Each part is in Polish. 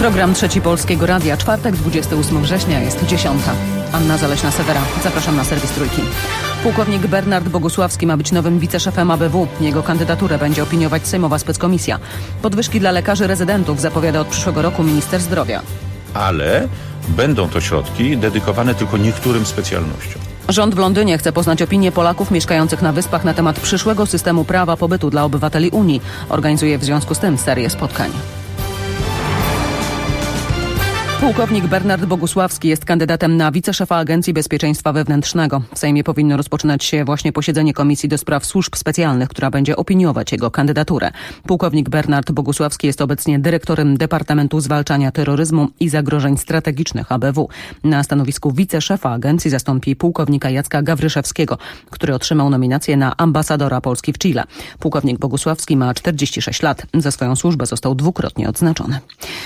Program Trzeci Polskiego Radia, czwartek, 28 września, jest 10. Anna Zaleśna-Sewera. Zapraszam na serwis Trójki. Pułkownik Bernard Bogusławski ma być nowym wiceszefem ABW. Jego kandydaturę będzie opiniować Sejmowa Speckomisja. Podwyżki dla lekarzy rezydentów zapowiada od przyszłego roku minister zdrowia. Ale będą to środki dedykowane tylko niektórym specjalnościom. Rząd w Londynie chce poznać opinię Polaków mieszkających na Wyspach na temat przyszłego systemu prawa pobytu dla obywateli Unii. Organizuje w związku z tym serię spotkań. Pułkownik Bernard Bogusławski jest kandydatem na wiceszefa Agencji Bezpieczeństwa Wewnętrznego. W Sejmie powinno rozpoczynać się właśnie posiedzenie Komisji do Spraw Służb Specjalnych, która będzie opiniować jego kandydaturę. Pułkownik Bernard Bogusławski jest obecnie dyrektorem Departamentu Zwalczania Terroryzmu i Zagrożeń Strategicznych ABW. Na stanowisku wiceszefa agencji zastąpi pułkownika Jacka Gawryszewskiego, który otrzymał nominację na ambasadora Polski w Chile. Pułkownik Bogusławski ma 46 lat. Za swoją służbę został dwukrotnie odznaczony.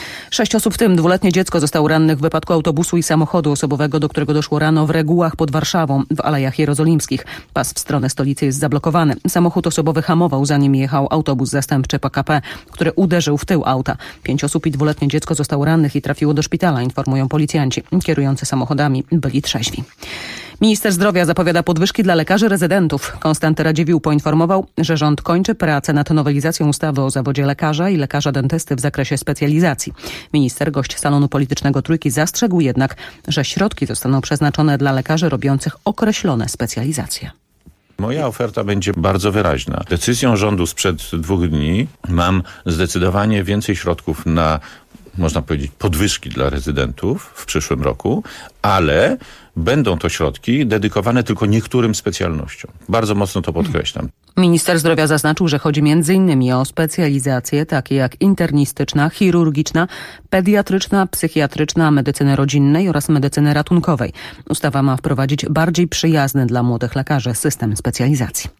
6 osób, w tym 2-letnie dziecko, zostało rannych w wypadku autobusu i samochodu osobowego, do którego doszło rano w Regułach pod Warszawą, w Alejach Jerozolimskich. Pas w stronę stolicy jest zablokowany. Samochód osobowy hamował, zanim jechał autobus zastępczy PKP, który uderzył w tył auta. 5 osób i 2-letnie dziecko zostało rannych i trafiło do szpitala, informują policjanci. Kierujący samochodami byli trzeźwi. Minister zdrowia zapowiada podwyżki dla lekarzy rezydentów. Konstanty Radziwiłł poinformował, że rząd kończy pracę nad nowelizacją ustawy o zawodzie lekarza i lekarza dentysty w zakresie specjalizacji. Minister, gość salonu politycznego Trójki, zastrzegł jednak, że środki zostaną przeznaczone dla lekarzy robiących określone specjalizacje. Moja oferta będzie bardzo wyraźna. Decyzją rządu sprzed 2 dni mam zdecydowanie więcej środków na, można powiedzieć, podwyżki dla rezydentów w przyszłym roku, ale będą to środki dedykowane tylko niektórym specjalnościom. Bardzo mocno to podkreślam. Minister zdrowia zaznaczył, że chodzi m.in. o specjalizacje takie jak internistyczna, chirurgiczna, pediatryczna, psychiatryczna, medycyny rodzinnej oraz medycyny ratunkowej. Ustawa ma wprowadzić bardziej przyjazny dla młodych lekarzy system specjalizacji.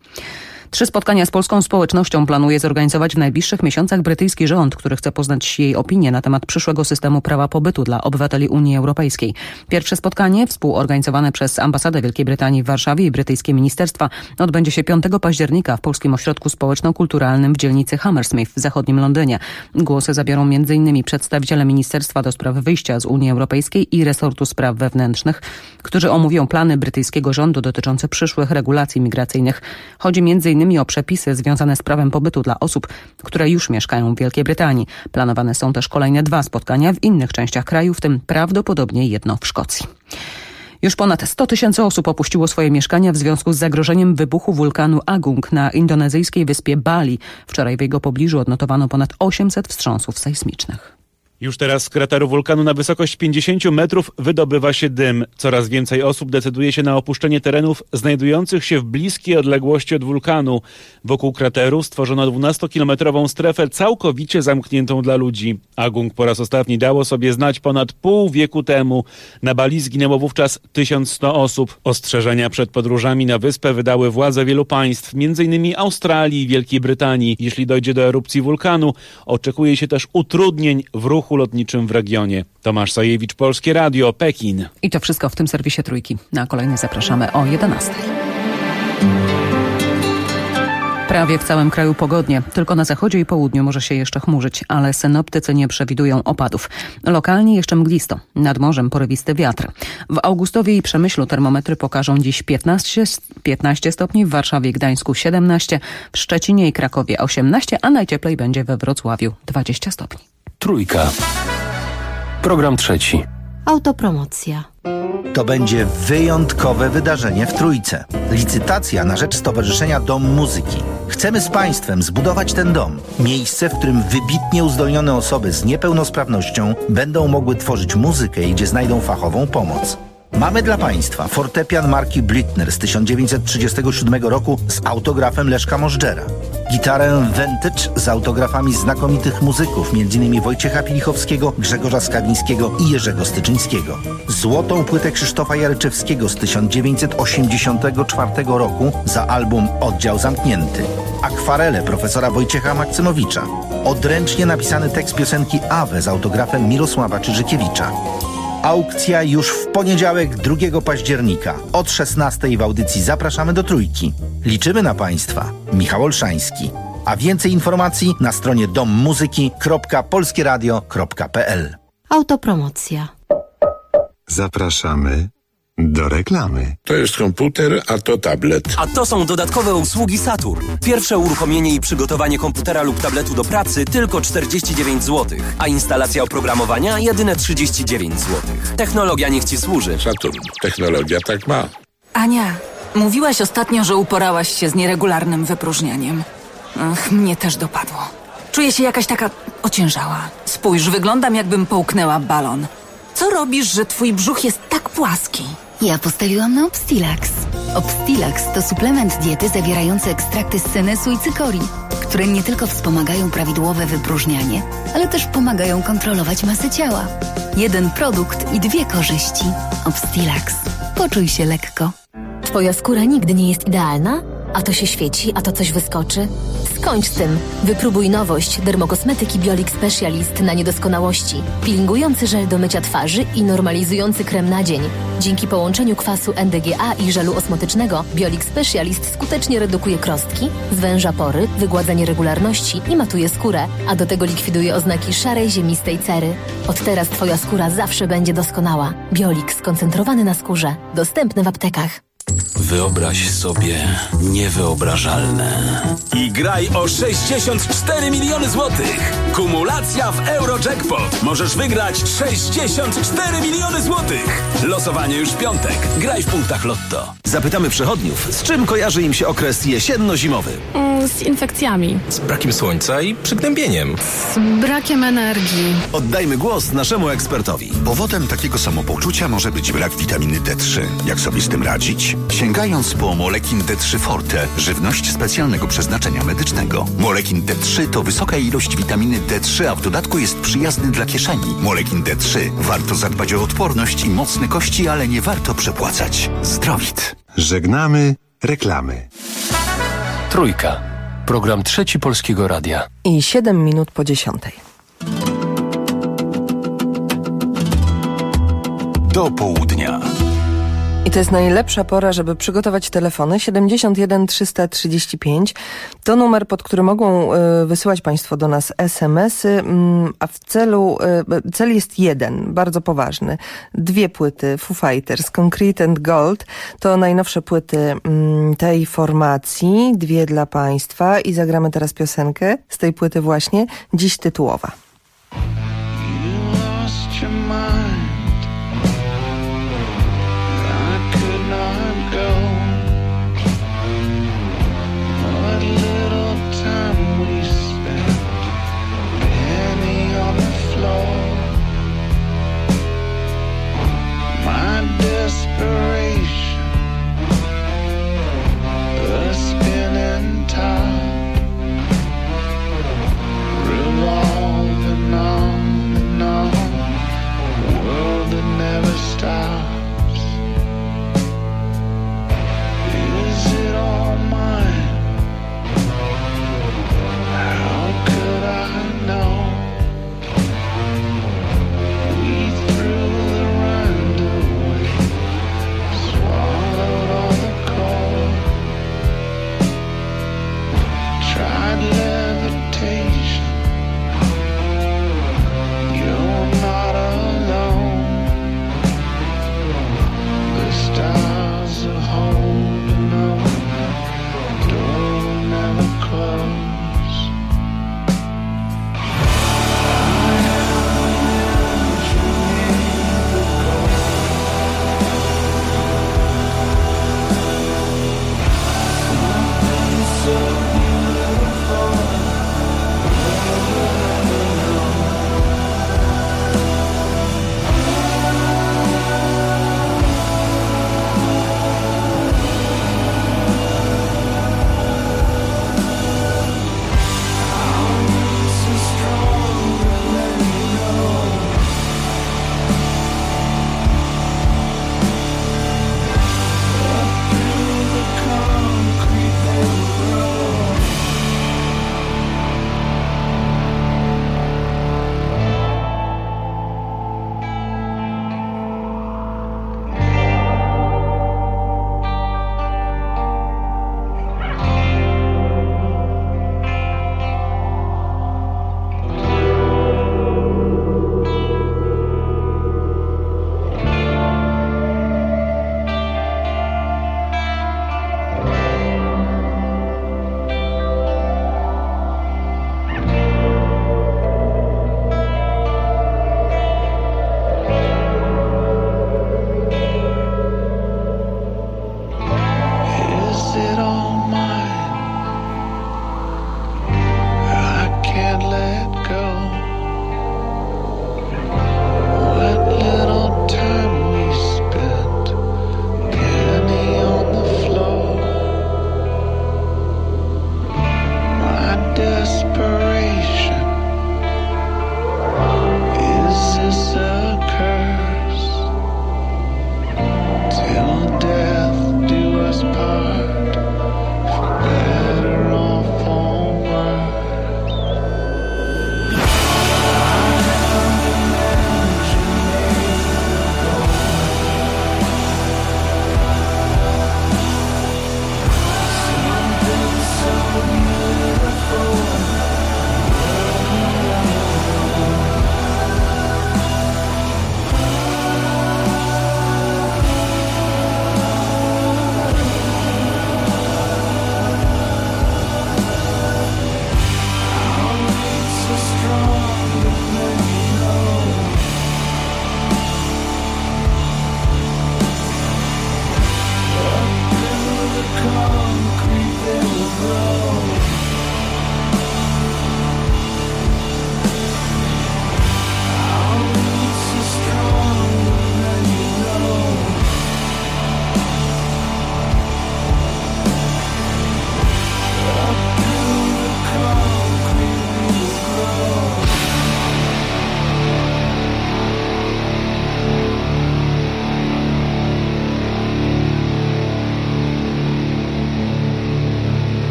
3 spotkania z polską społecznością planuje zorganizować w najbliższych miesiącach brytyjski rząd, który chce poznać jej opinię na temat przyszłego systemu prawa pobytu dla obywateli Unii Europejskiej. Pierwsze spotkanie, współorganizowane przez Ambasadę Wielkiej Brytanii w Warszawie i brytyjskie ministerstwa, odbędzie się 5 października w Polskim Ośrodku Społeczno-Kulturalnym w dzielnicy Hammersmith w zachodnim Londynie. Głosy zabiorą m.in. przedstawiciele Ministerstwa do Spraw Wyjścia z Unii Europejskiej i Resortu Spraw Wewnętrznych, którzy omówią plany brytyjskiego rządu dotyczące przyszłych regulacji migracyjnych. Chodzi m.in. o przepisy związane z prawem pobytu dla osób, które już mieszkają w Wielkiej Brytanii. Planowane są też kolejne 2 spotkania w innych częściach kraju, w tym prawdopodobnie jedno w Szkocji. Już ponad 100 000 osób opuściło swoje mieszkania w związku z zagrożeniem wybuchu wulkanu Agung na indonezyjskiej wyspie Bali. Wczoraj w jego pobliżu odnotowano ponad 800 wstrząsów sejsmicznych. Już teraz z krateru wulkanu na wysokość 50 metrów wydobywa się dym. Coraz więcej osób decyduje się na opuszczenie terenów znajdujących się w bliskiej odległości od wulkanu. Wokół krateru stworzono 12-kilometrową strefę całkowicie zamkniętą dla ludzi. Agung po raz ostatni dało sobie znać ponad pół wieku temu. Na Bali zginęło wówczas 1100 osób. Ostrzeżenia przed podróżami na wyspę wydały władze wielu państw, m.in. Australii i Wielkiej Brytanii. Jeśli dojdzie do erupcji wulkanu, oczekuje się też utrudnień w ruchu lotniczym w regionie. Tomasz Sajewicz, Polskie Radio, Pekin. I to wszystko w tym serwisie Trójki. Na kolejny zapraszamy o 11. Prawie w całym kraju pogodnie. Tylko na zachodzie i południu może się jeszcze chmurzyć, ale synoptycy nie przewidują opadów. Lokalnie jeszcze mglisto. Nad morzem porywisty wiatr. W Augustowie i Przemyślu termometry pokażą dziś 15 stopni, w Warszawie i Gdańsku 17, w Szczecinie i Krakowie 18, a najcieplej będzie we Wrocławiu 20 stopni. Trójka. Program trzeci. Autopromocja. To będzie wyjątkowe wydarzenie w Trójce. Licytacja na rzecz Stowarzyszenia Dom Muzyki. Chcemy z Państwem zbudować ten dom. Miejsce, w którym wybitnie uzdolnione osoby z niepełnosprawnością będą mogły tworzyć muzykę i gdzie znajdą fachową pomoc. Mamy dla Państwa fortepian marki Blüthner z 1937 roku z autografem Leszka Możdżera. Gitarę Vintage z autografami znakomitych muzyków, m.in. Wojciecha Pilichowskiego, Grzegorza Skawińskiego i Jerzego Styczyńskiego. Złotą płytę Krzysztofa Jaryczewskiego z 1984 roku za album Oddział Zamknięty. Akwarele profesora Wojciecha Maksymowicza. Odręcznie napisany tekst piosenki Awe z autografem Mirosława Czyżykiewicza. Aukcja już w poniedziałek 2 października. Od 16 w audycji zapraszamy do Trójki. Liczymy na Państwa. Michał Olszański. A więcej informacji na stronie dommuzyki.polskieradio.pl. Autopromocja. Zapraszamy do reklamy. To jest komputer, a to tablet. A to są dodatkowe usługi Saturn. Pierwsze uruchomienie i przygotowanie komputera lub tabletu do pracy tylko 49 zł, a instalacja oprogramowania jedyne 39 zł. Technologia niech Ci służy. Saturn. Technologia tak ma. Ania, mówiłaś ostatnio, że uporałaś się z nieregularnym wypróżnianiem. Ach, mnie też dopadło. Czuję się jakaś taka ociężała. Spójrz, wyglądam jakbym połknęła balon. Co robisz, że twój brzuch jest tak płaski? Ja postawiłam na Obstilax. Obstilax to suplement diety zawierający ekstrakty z senesu i cykorii, które nie tylko wspomagają prawidłowe wypróżnianie, ale też pomagają kontrolować masę ciała. Jeden produkt i 2 korzyści. Obstilax. Poczuj się lekko. Twoja skóra nigdy nie jest idealna? A to się świeci, a to coś wyskoczy? Skończ z tym. Wypróbuj nowość dermokosmetyki Biolix Specialist na niedoskonałości. Peelingujący żel do mycia twarzy i normalizujący krem na dzień. Dzięki połączeniu kwasu NDGA i żelu osmotycznego Biolix Specialist skutecznie redukuje krostki, zwęża pory, wygładza nieregularności i matuje skórę, a do tego likwiduje oznaki szarej, ziemistej cery. Od teraz Twoja skóra zawsze będzie doskonała. Biolix skoncentrowany na skórze. Dostępny w aptekach. Wyobraź sobie niewyobrażalne. I graj o 64 miliony złotych. Kumulacja w Eurojackpot. Możesz wygrać 64 miliony złotych. Losowanie już w piątek. Graj w punktach Lotto. Zapytamy przechodniów, z czym kojarzy im się okres jesienno-zimowy? Z infekcjami. Z brakiem słońca i przygnębieniem. Z brakiem energii. Oddajmy głos naszemu ekspertowi. Powodem takiego samopoczucia może być brak witaminy D3. Jak sobie z tym radzić? Sięgając po Molekin D3 Forte, żywność specjalnego przeznaczenia medycznego. Molekin D3 to wysoka ilość witaminy D3, a w dodatku jest przyjazny dla kieszeni. Molekin D3. Warto zadbać o odporność i mocne kości, ale nie warto przepłacać. Zdrowit. Żegnamy reklamy. Trójka. Program Trzeci Polskiego Radia. I 7 minut po 10. Do południa. I to jest najlepsza pora, żeby przygotować telefony. 71 335 to numer, pod który mogą wysyłać Państwo do nas SMS-y, a cel jest jeden, bardzo poważny. 2 płyty Foo Fighters, Concrete and Gold, to najnowsze płyty tej formacji, 2 dla Państwa i zagramy teraz piosenkę z tej płyty właśnie, dziś tytułowa. Revolving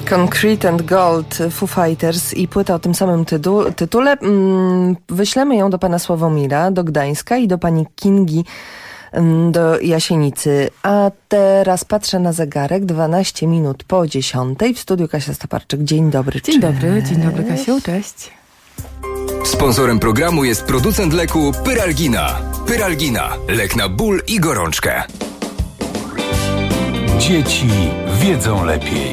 Concrete and Gold, Foo Fighters i płyta o tym samym tytule. Wyślemy ją do pana Sławomira, do Gdańska i do pani Kingi, do Jasienicy. A teraz patrzę na zegarek, 12 minut po 10:00. W studiu Kasia Staparczyk. Dzień dobry. Dzień dobry Kasiu, cześć. Sponsorem programu jest producent leku Pyralgina. Pyralgina, lek na ból i gorączkę. Dzieci wiedzą lepiej.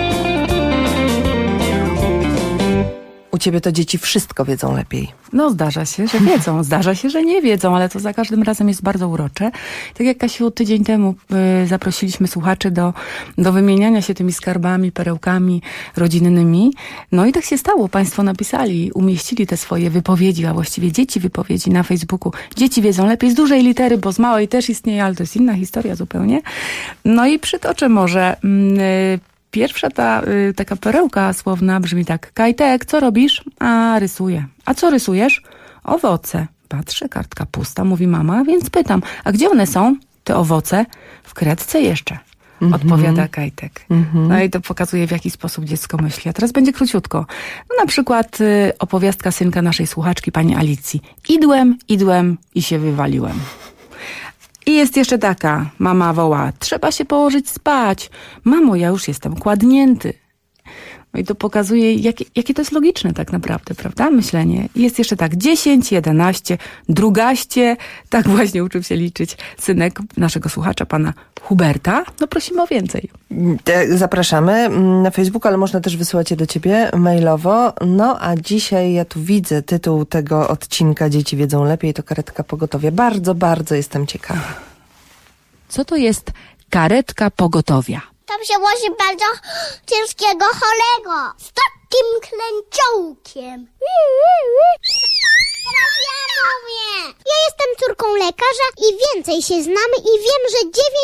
U ciebie to dzieci wszystko wiedzą lepiej. No zdarza się, że wiedzą, zdarza się, że nie wiedzą, ale to za każdym razem jest bardzo urocze. Tak jak Kasiu, tydzień temu zaprosiliśmy słuchaczy do wymieniania się tymi skarbami, perełkami rodzinnymi. No i tak się stało. Państwo napisali, umieścili te swoje wypowiedzi, a właściwie dzieci wypowiedzi na Facebooku. Dzieci wiedzą lepiej z dużej litery, bo z małej też istnieje, ale to jest inna historia zupełnie. No i przytoczę może... Pierwsza taka perełka słowna brzmi tak. Kajtek, co robisz? A, rysuję. A co rysujesz? Owoce. Patrzę, kartka pusta, mówi mama, więc pytam. A gdzie one są? Te owoce? W kredce jeszcze. Odpowiada Kajtek. No i to pokazuje, w jaki sposób dziecko myśli. A teraz będzie króciutko. No na przykład opowiastka synka naszej słuchaczki, pani Alicji. Idłem i się wywaliłem. I jest jeszcze taka, mama woła, trzeba się położyć spać. Mamo, ja już jestem kładnięty. No i to pokazuje, jakie to jest logiczne tak naprawdę, prawda? Myślenie. I jest jeszcze tak, 10, 11, drugaście. Tak właśnie uczył się liczyć synek naszego słuchacza, pana Huberta. No prosimy o więcej. Zapraszamy na Facebooku, ale można też wysyłać je do ciebie mailowo. No a dzisiaj ja tu widzę tytuł tego odcinka Dzieci wiedzą lepiej, to karetka pogotowia. Bardzo, bardzo jestem ciekawa. Co to jest karetka pogotowia? Tam się wozi bardzo ciężkiego chorego z takim klęciołkiem. Teraz ja mówię. Ja jestem córką lekarza i więcej się znamy i wiem, że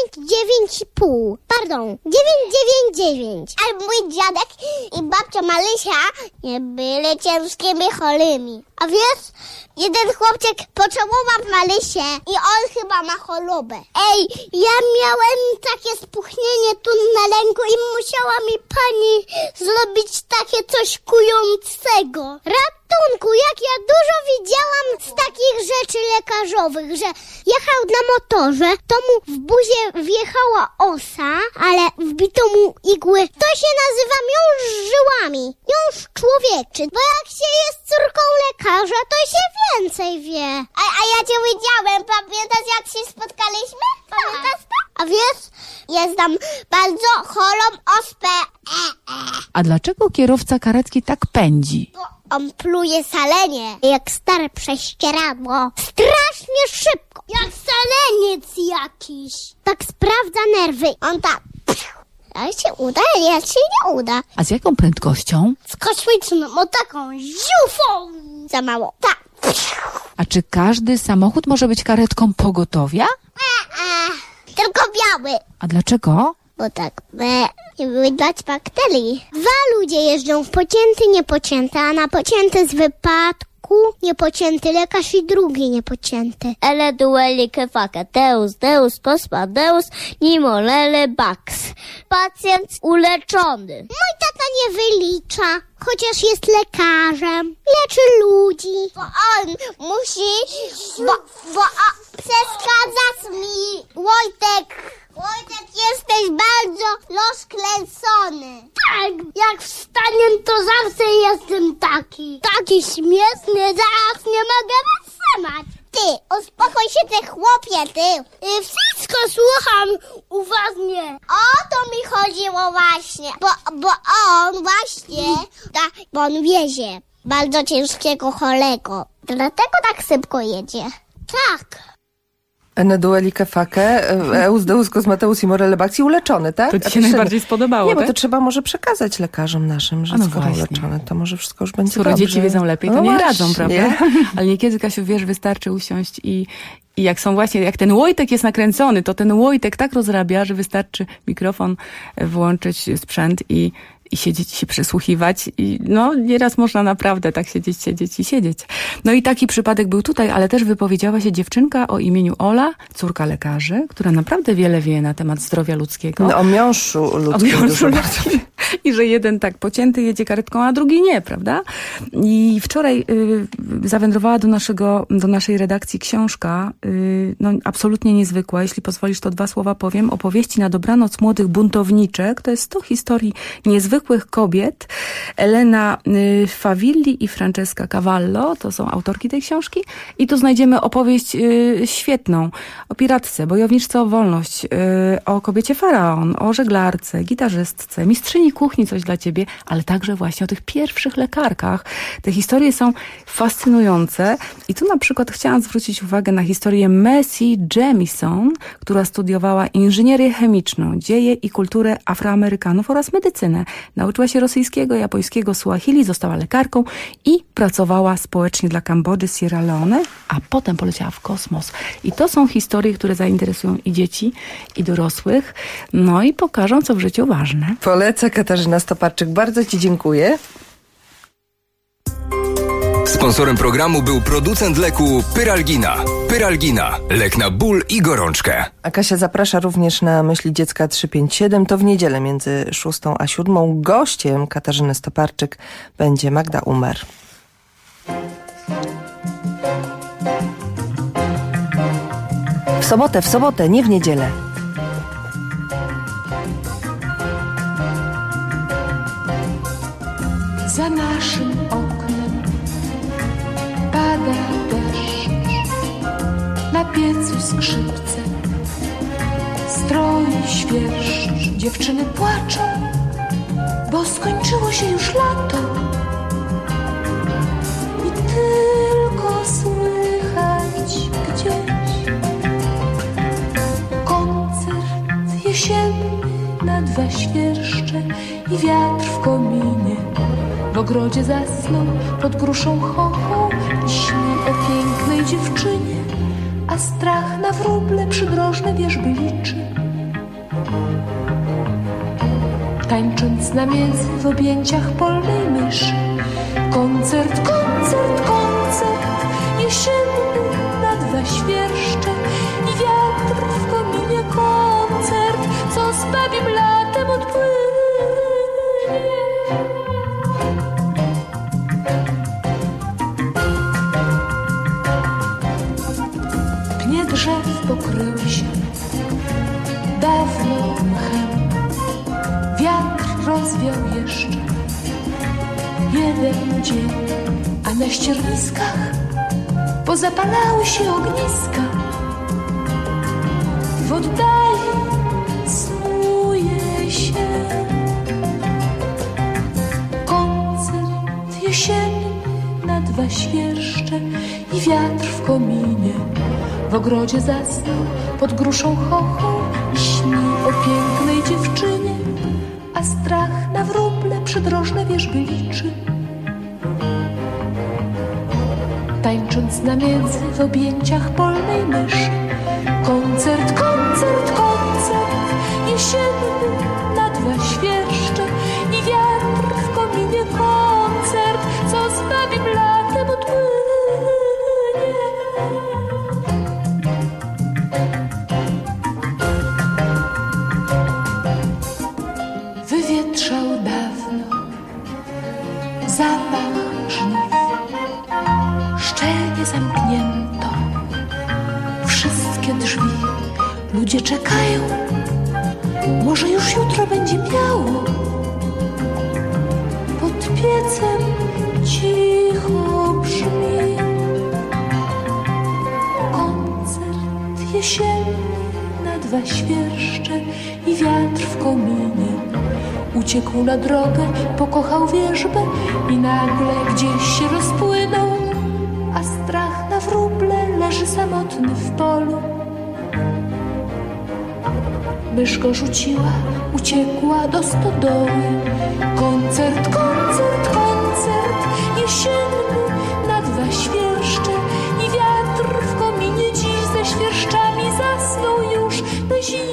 9,5. Pardon, 9,99. A mój dziadek i babcia Marysia nie byli ciężkimi chorymi. A wiesz, jeden chłopczyk pocałował Marysię i on chyba ma chorobę. Ej, ja miałem takie spuchnienie tu na ręku i musiała mi pani zrobić takie coś kującego. Ratunku, jak ja dużo widziałam z takich rzeczy lekarzowych, że jechał na motorze, to mu w buzie wjechała osa, ale wbito mu igły. To się nazywa miąższ żyłami, miąższ człowieczy, bo jak się jest córką lekarza, to się więcej wie. A ja cię widziałem, pamiętasz jak się spotkaliśmy? Pamiętasz to? A wiesz, jestem bardzo chorą ospę. A dlaczego kierowca karetki tak pędzi? On pluje salenie, jak stare prześcieradło. Strasznie szybko, jak saleniec jakiś. Tak sprawdza nerwy. On tak... Jak się uda, jak się nie uda. A z jaką prędkością? Z kosmiczną, o taką ziufą. Za mało, tak. A czy każdy samochód może być karetką pogotowia? Tylko biały. A dlaczego? Bo tak, nie wydać bakterii. 2 ludzie jeżdżą w pocięty, niepocięty, a na pocięty z wypadku niepocięty lekarz i drugi niepocięty. Ele duelike faceteus, deus cosmadeus, nimolele bax. Pacjent uleczony. Mój tata nie wylicza, chociaż jest lekarzem. Leczy ludzi. Bo on musi, bo przeszkadzasz mi, Wojtek. Wojtek, jesteś bardzo rozkręcony. Tak, jak wstanę, to zawsze jestem taki. Taki śmieszny, zaraz nie mogę wytrzymać. Ty, uspokój się, ty chłopie, ty. Wszystko słucham uważnie. O to mi chodziło właśnie. Bo on właśnie, bo on wiezie bardzo ciężkiego chorego. Dlatego tak szybko jedzie. Tak. Ene duelike fake, eus deus cosmateus i morele baxi, uleczony, tak? To ci się najbardziej spodobało, nie, tak? bo to trzeba może przekazać lekarzom naszym, że skoro uleczone, to może wszystko już będzie dobrze. Dzieci wiedzą lepiej, to nie radzą, prawda? Ale niekiedy, Kasiu, wiesz, wystarczy usiąść i jak są właśnie, jak ten Wojtek jest nakręcony, to ten Wojtek tak rozrabia, że wystarczy mikrofon włączyć, sprzęt i siedzieć, się przysłuchiwać i no nieraz można naprawdę tak siedzieć. No i taki przypadek był tutaj, ale też wypowiedziała się dziewczynka o imieniu Ola, córka lekarzy, która naprawdę wiele wie na temat zdrowia ludzkiego. No, o miąższu ludzkim. i że jeden tak pocięty jedzie karetką, a drugi nie, prawda? I wczoraj zawędrowała do naszej redakcji książka, no absolutnie niezwykła. Jeśli pozwolisz, to 2 słowa powiem. Opowieści na dobranoc młodych buntowniczek. To jest 100 historii niezwykłych kobiet. Elena Favilli i Francesca Cavallo to są autorki tej książki. I tu znajdziemy opowieść świetną o piratce, bojowniczce o wolność, o kobiecie faraon, o żeglarce, gitarzystce, mistrzyni kuchni, coś dla ciebie, ale także właśnie o tych pierwszych lekarkach. Te historie są fascynujące i tu na przykład chciałam zwrócić uwagę na historię Messie Jamison, która studiowała inżynierię chemiczną, dzieje i kulturę Afroamerykanów oraz medycynę. Nauczyła się rosyjskiego, japońskiego, Suahili, została lekarką i pracowała społecznie dla Kambodży, Sierra Leone, a potem poleciała w kosmos. I to są historie, które zainteresują i dzieci, i dorosłych, no i pokażą, co w życiu ważne. Poleca Katarzyna Stoparczyk. Bardzo ci dziękuję. Sponsorem programu był producent leku Pyralgina. Pyralgina. Lek na ból i gorączkę. A Kasia zaprasza również na Myśli Dziecka 357. To w niedzielę między 6 a 7. Gościem Katarzyny Stoparczyk będzie Magda Umer. W sobotę, nie w niedzielę. Za naszym oknem pada deszcz, na piecu skrzypce, stroi świerszcz. Dziewczyny płaczą, bo skończyło się już lato i tylko słychać gdzieś koncert jesienny na 2 świerszcze i wiatr w kominie. W ogrodzie zasnął pod gruszą chochą i śni o pięknej dziewczynie, a strach na wróble przydrożne wierzby liczy. Tańcząc na między w objęciach polnej myszy. Koncert, koncert, koncert jesienny na 2 świerszcze i wiatr w kominie. Koncert, co z babim latem odpłynie. Drzew pokrył się dawno mchem, wiatr rozwiał jeszcze jeden dzień, a na ścierniskach pozapalały się ogniska. W oddali snuje się koncert jesienny na 2 świerszcze i wiatr w kominie. W ogrodzie zasnął pod gruszą chochą i śni o pięknej dziewczynie, a strach na wróble przydrożne wierzby liczy. Tańcząc na między w objęciach polnej myszy. Koncert, koncert, koncert jesienny na 2 świerszcze i wiatr w kominie. Koncert, co z babim latem odpłynie. Wywietrzał dawno zapach żniw, szczelnie zamknięto wszystkie drzwi. Ludzie czekają, może już jutro będzie biało. Pod piecem cicho brzmi koncert jesienny na 2 świerszcze i wiatr w kominie. Uciekł na drogę, pokochał wierzbę i nagle gdzieś się rozpłynął, a strach na wróble leży samotny w polu. Mysz go rzuciła, uciekła do stodoły. Koncert, koncert, koncert jesienny na 2 świerszcze i wiatr w kominie dziś ze świerszczami zasnął już na zimie.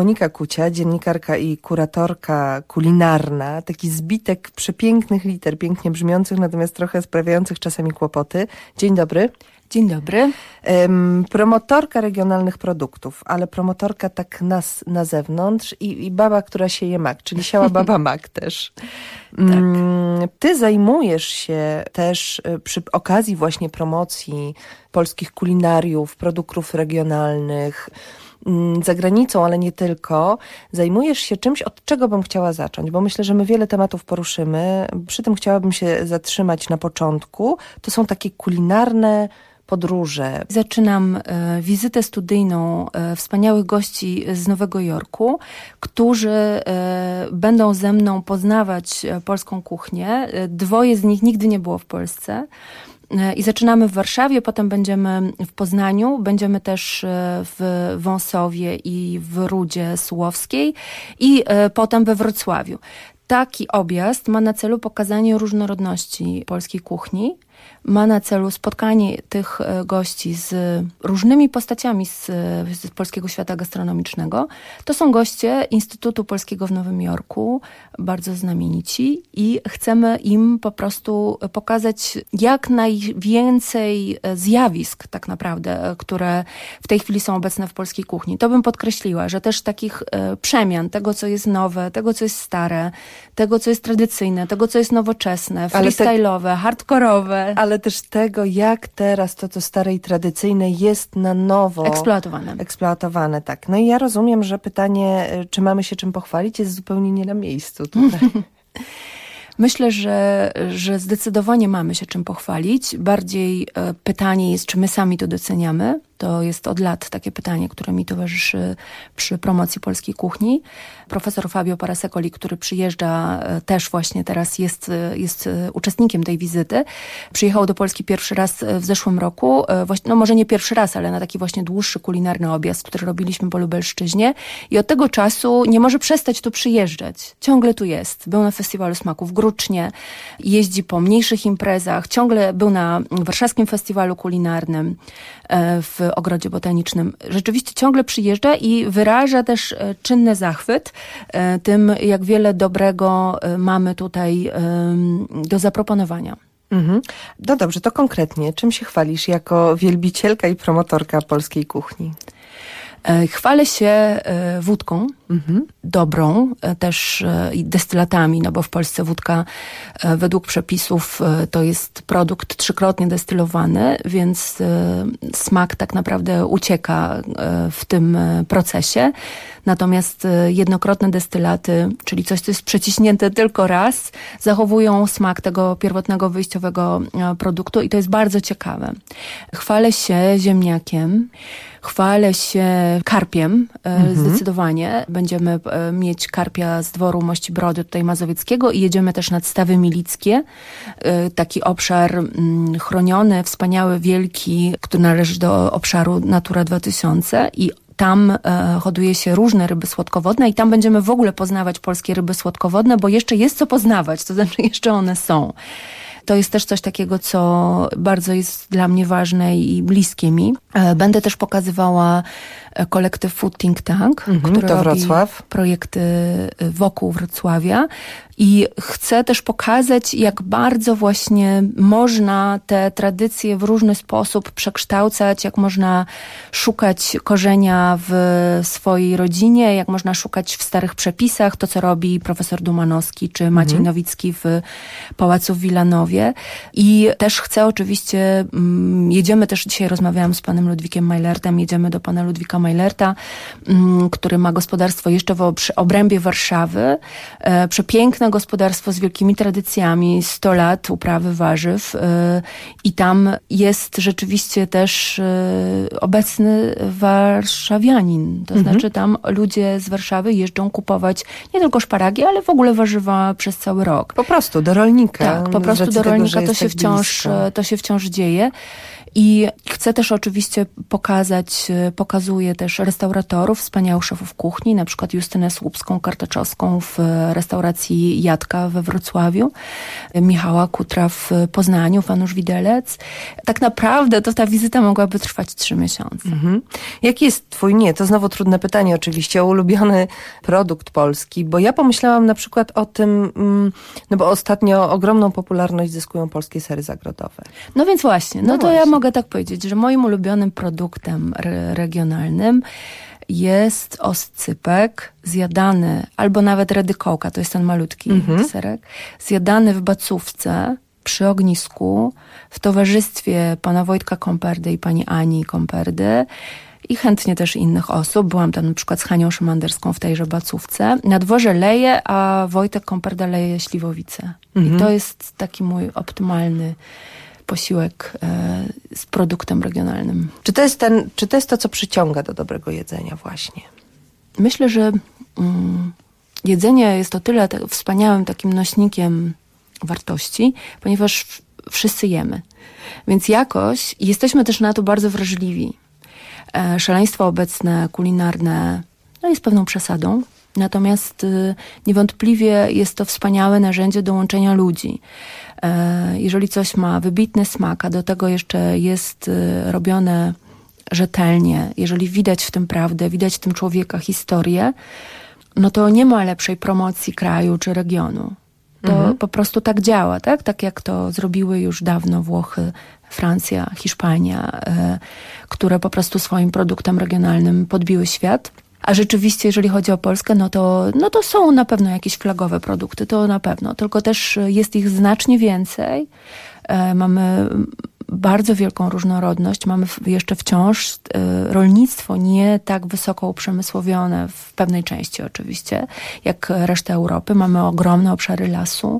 Monika Kucia, dziennikarka i kuratorka kulinarna. Taki zbitek przepięknych liter, pięknie brzmiących, natomiast trochę sprawiających czasami kłopoty. Dzień dobry. Dzień dobry. Promotorka regionalnych produktów, ale promotorka tak na zewnątrz i baba, która sieje mak, czyli siała baba mak też. Tak. Ty zajmujesz się też przy okazji właśnie promocji polskich kulinariów, produktów regionalnych, za granicą, ale nie tylko. Zajmujesz się czymś, od czego bym chciała zacząć, bo myślę, że my wiele tematów poruszymy. Przy tym chciałabym się zatrzymać na początku. To są takie kulinarne podróże. Zaczynam wizytę studyjną wspaniałych gości z Nowego Jorku, którzy będą ze mną poznawać polską kuchnię. 2 z nich nigdy nie było w Polsce. I zaczynamy w Warszawie, potem będziemy w Poznaniu, będziemy też w Wąsowie i w Rudzie Sułowskiej i potem we Wrocławiu. Taki objazd ma na celu pokazanie różnorodności polskiej kuchni, ma na celu spotkanie tych gości z różnymi postaciami z polskiego świata gastronomicznego. To są goście Instytutu Polskiego w Nowym Jorku, bardzo znamienici i chcemy im po prostu pokazać jak najwięcej zjawisk tak naprawdę, które w tej chwili są obecne w polskiej kuchni. To bym podkreśliła, że też takich przemian, tego co jest nowe, tego co jest stare, tego co jest tradycyjne, tego co jest nowoczesne, freestyle'owe, hardkorowe. Ale też tego, jak teraz to, co stare i tradycyjne jest na nowo eksploatowane, tak. No i ja rozumiem, że pytanie, czy mamy się czym pochwalić, jest zupełnie nie na miejscu tutaj. Myślę, że zdecydowanie mamy się czym pochwalić. Bardziej pytanie jest, czy my sami to doceniamy. To jest od lat takie pytanie, które mi towarzyszy przy promocji polskiej kuchni. Profesor Fabio Parasecoli, który przyjeżdża też właśnie teraz, jest uczestnikiem tej wizyty. Przyjechał do Polski pierwszy raz w zeszłym roku. No może nie pierwszy raz, ale na taki właśnie dłuższy kulinarny objazd, który robiliśmy po Lubelszczyźnie. I od tego czasu nie może przestać tu przyjeżdżać. Ciągle tu jest. Był na Festiwalu Smaku w Grucznie. Jeździ po mniejszych imprezach. Ciągle był na Warszawskim Festiwalu Kulinarnym w Ogrodzie Botanicznym. Rzeczywiście ciągle przyjeżdża i wyraża też czynny zachwyt tym, jak wiele dobrego mamy tutaj do zaproponowania. No dobrze, to konkretnie. Czym się chwalisz jako wielbicielka i promotorka polskiej kuchni? Chwalę się wódką, dobrą, też i destylatami, no bo w Polsce wódka według przepisów to jest produkt 3-krotnie destylowany, więc smak tak naprawdę ucieka w tym procesie. Natomiast jednokrotne destylaty, czyli coś, co jest przeciśnięte tylko raz, zachowują smak tego pierwotnego wyjściowego produktu i to jest bardzo ciekawe. Chwalę się ziemniakiem, chwalę się karpiem, zdecydowanie. Będziemy mieć karpia z dworu Mości Brody tutaj mazowieckiego i jedziemy też nad Stawy Milickie. Taki obszar chroniony, wspaniały, wielki, który należy do obszaru Natura 2000 i tam hoduje się różne ryby słodkowodne i tam będziemy w ogóle poznawać polskie ryby słodkowodne, bo jeszcze jest co poznawać, to znaczy jeszcze one są. To jest też coś takiego, co bardzo jest dla mnie ważne i bliskie mi. Będę też pokazywała kolektyw Food Think Tank, który to robi Wrocław. projekty wokół Wrocławia. I chcę też pokazać, jak bardzo właśnie można te tradycje w różny sposób przekształcać, jak można szukać korzenia w swojej rodzinie, jak można szukać w starych przepisach, to co robi profesor Dumanowski czy Maciej Nowicki w Pałacu w Wilanowie. I też chcę oczywiście, jedziemy też, dzisiaj rozmawiałam z panem Ludwikiem Majlertem, jedziemy do pana Ludwika Majlerta, który ma gospodarstwo jeszcze w obrębie Warszawy. Przepiękne gospodarstwo z wielkimi tradycjami, 100 lat uprawy warzyw i tam jest rzeczywiście też obecny warszawianin. To znaczy tam ludzie z Warszawy jeżdżą kupować nie tylko szparagi, ale w ogóle warzywa przez cały rok. Po prostu do rolnika. Tak, po prostu do rolnika to się wciąż dzieje. I chcę też oczywiście pokazuję też restauratorów, wspaniałych szefów kuchni, na przykład Justynę Słupską-Kartaczowską w restauracji Jadka we Wrocławiu, Michała Kutra w Poznaniu, Panusz Widelec. Tak naprawdę to ta wizyta mogłaby trwać 3 miesiące. Jaki jest twój, to znowu trudne pytanie oczywiście, ulubiony produkt polski? Bo ja pomyślałam na przykład o tym, no bo ostatnio ogromną popularność zyskują polskie sery zagrodowe. No więc właśnie, no to właśnie. Ja mogę tak powiedzieć, że moim ulubionym produktem regionalnym jest oscypek zjadany, albo nawet redykołka, to jest ten malutki serek, zjadany w bacówce przy ognisku w towarzystwie pana Wojtka Komperdy i pani Ani Komperdy i chętnie też innych osób. Byłam tam na przykład z Hanią Szymanderską w tejże bacówce. Na dworze leje, a Wojtek Komperda leje śliwowice. I to jest taki mój optymalny posiłek z produktem regionalnym. Czy to jest to, co przyciąga do dobrego jedzenia właśnie? Myślę, że jedzenie jest o tyle wspaniałym takim nośnikiem wartości, ponieważ wszyscy jemy. Więc jakoś jesteśmy też na to bardzo wrażliwi. Szaleństwo obecne, kulinarne, jest pewną przesadą. Natomiast niewątpliwie jest to wspaniałe narzędzie do łączenia ludzi. Jeżeli coś ma wybitny smak, a do tego jeszcze jest robione rzetelnie, jeżeli widać w tym prawdę, widać w tym człowieka historię, no to nie ma lepszej promocji kraju czy regionu. To po prostu tak działa, tak? Tak jak to zrobiły już dawno Włochy, Francja, Hiszpania, które po prostu swoim produktem regionalnym podbiły świat. A rzeczywiście, jeżeli chodzi o Polskę, no to są na pewno jakieś flagowe produkty, to na pewno. Tylko też jest ich znacznie więcej. Mamy bardzo wielką różnorodność. Mamy jeszcze wciąż rolnictwo nie tak wysoko uprzemysłowione, w pewnej części oczywiście, jak reszta Europy. Mamy ogromne obszary lasu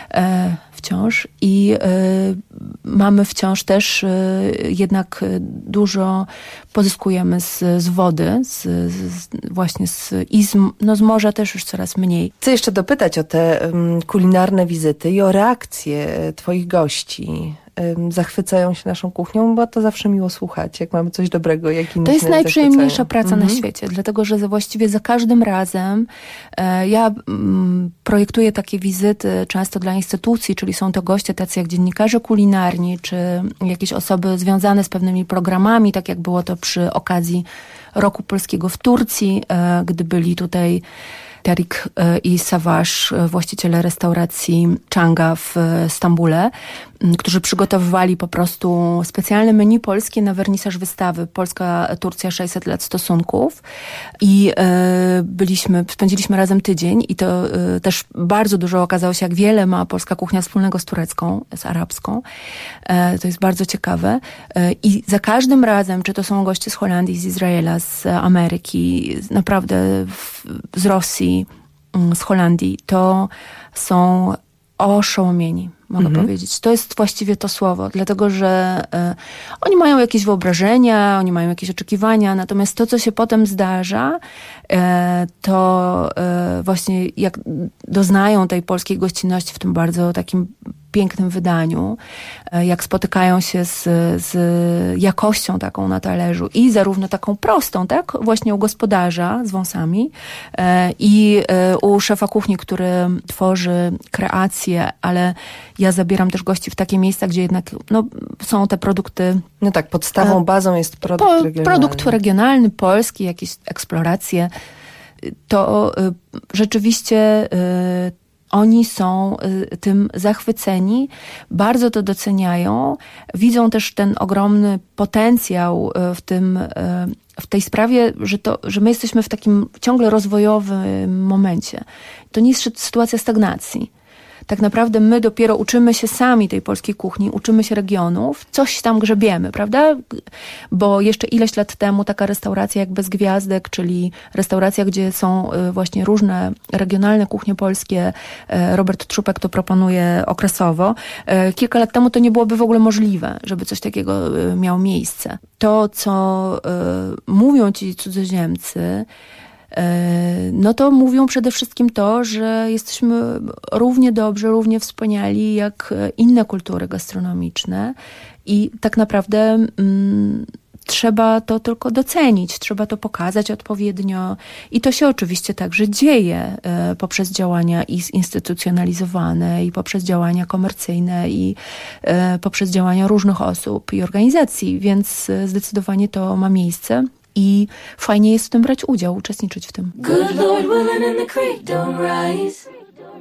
wciąż i mamy wciąż też jednak dużo pozyskujemy z wody, właśnie z morza też już coraz mniej. Chcę jeszcze dopytać o te kulinarne wizyty i o reakcje twoich gości. Zachwycają się naszą kuchnią, bo to zawsze miło słuchać, jak mamy coś dobrego, jak inni. To jest najprzyjemniejsza praca na świecie, dlatego że właściwie za każdym razem ja projektuję takie wizyty często dla instytucji, czyli są to goście tacy jak dziennikarze kulinarni, czy jakieś osoby związane z pewnymi programami, tak jak było to przy okazji Roku Polskiego w Turcji, gdy byli tutaj Tarik i Savaş, właściciele restauracji Changa w Stambule, którzy przygotowywali po prostu specjalne menu polskie na wernisaż wystawy Polska-Turcja 600 lat stosunków i spędziliśmy razem tydzień i to też bardzo dużo okazało się, jak wiele ma polska kuchnia wspólnego z turecką, z arabską. To jest bardzo ciekawe. I za każdym razem, czy to są goście z Holandii, z Izraela, z Ameryki, naprawdę z Rosji, z Holandii, to są oszołomieni, mogę powiedzieć. To jest właściwie to słowo, dlatego że oni mają jakieś wyobrażenia, oni mają jakieś oczekiwania, natomiast to, co się potem zdarza, to właśnie jak doznają tej polskiej gościnności w tym bardzo takim pięknym wydaniu, jak spotykają się z jakością taką na talerzu i zarówno taką prostą, tak, właśnie u gospodarza z wąsami i u szefa kuchni, który tworzy kreacje, ale ja zabieram też gości w takie miejsca, gdzie jednak są te produkty. No tak, podstawą, bazą jest produkt regionalny. Produkt regionalny, polski, jakieś eksploracje. To rzeczywiście oni są tym zachwyceni, bardzo to doceniają, widzą też ten ogromny potencjał w tej sprawie, że my jesteśmy w takim ciągle rozwojowym momencie. To nie jest sytuacja stagnacji. Tak naprawdę my dopiero uczymy się sami tej polskiej kuchni, uczymy się regionów, coś tam grzebiemy, prawda? Bo jeszcze ileś lat temu taka restauracja jak Bez Gwiazdek, czyli restauracja, gdzie są właśnie różne regionalne kuchnie polskie, Robert Trzupek to proponuje okresowo. Kilka lat temu to nie byłoby w ogóle możliwe, żeby coś takiego miało miejsce. To, co mówią ci cudzoziemcy, no to mówią przede wszystkim to, że jesteśmy równie dobrzy, równie wspaniali jak inne kultury gastronomiczne i tak naprawdę trzeba to tylko docenić, trzeba to pokazać odpowiednio i to się oczywiście także dzieje poprzez działania i zinstytucjonalizowane i poprzez działania komercyjne i poprzez działania różnych osób i organizacji, więc zdecydowanie to ma miejsce i fajnie jest w tym brać udział, uczestniczyć w tym. Good Lord willing and the creek don't rise.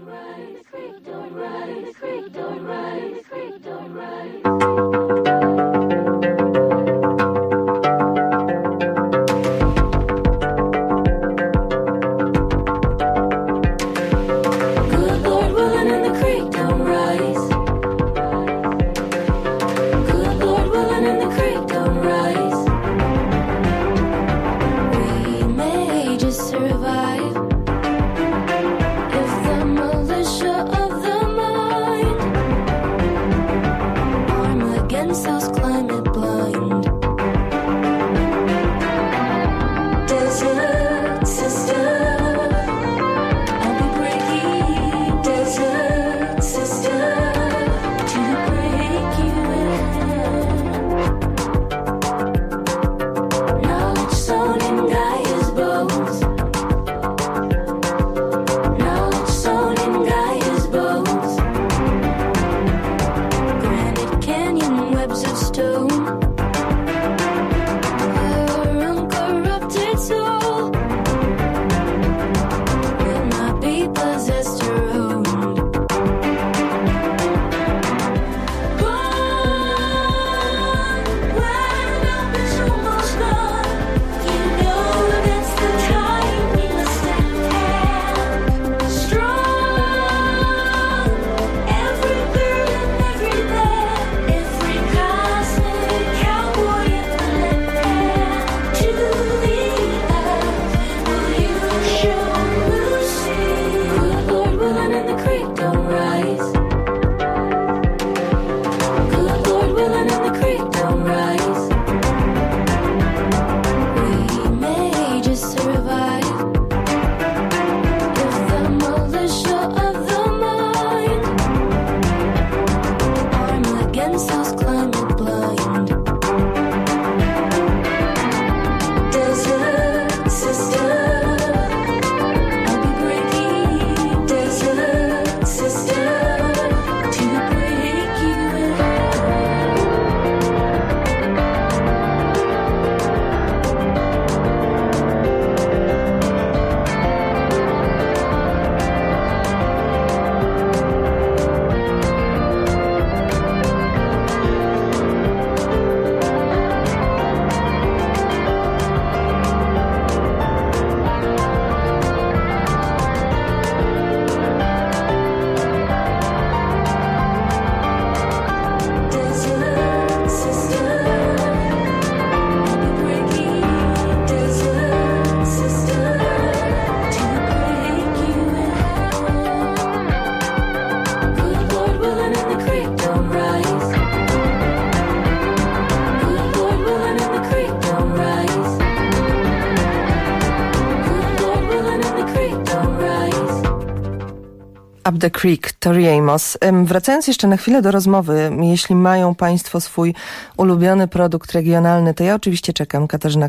Up the Creek, Tori Amos. Wracając jeszcze na chwilę do rozmowy, jeśli mają Państwo swój ulubiony produkt regionalny, to ja oczywiście czekam.